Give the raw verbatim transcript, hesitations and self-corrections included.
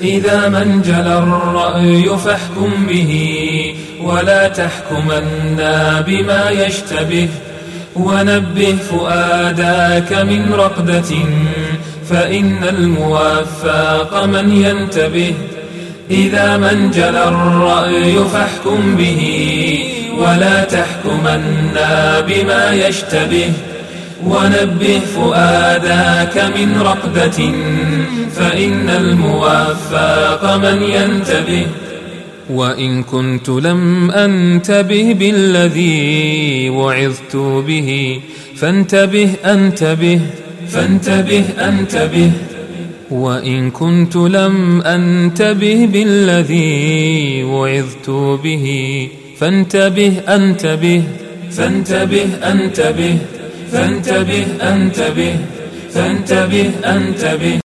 إذا ما انجلى الرأي فاحكم به ولا تحكمن بما يشتبه، ونبه فؤاداك من رقدة فإن الموفق من ينتبه. إذا ما انجلى الرأي فاحكم به ولا تحكمن بما يشتبه، ونبه فؤاداك من رقدة فإن الموفق من ينتبه. وإن كنت لم أنتبه بالذي وعظت به فانتبه أنتبه فانتبه أنتبه. وإن كنت لم أنتبه بالذي وعظت به فانتبه أنتبه فانتبه أنتبه فانتبه أنتبه فانتبه أنتبه.